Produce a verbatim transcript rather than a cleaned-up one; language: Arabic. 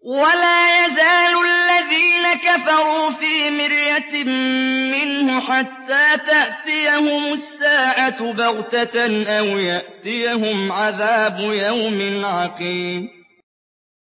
وَلَا يَزَالُ الَّذِينَ كَفَرُوا فِي مِرْيَةٍ مِّنْهُ حَتَّىٰ تَأْتِيَهُمُ السَّاعَةُ بَغْتَةً أَوْ يَأْتِيَهُمْ عَذَابُ يَوْمٍ عَقِيمٍ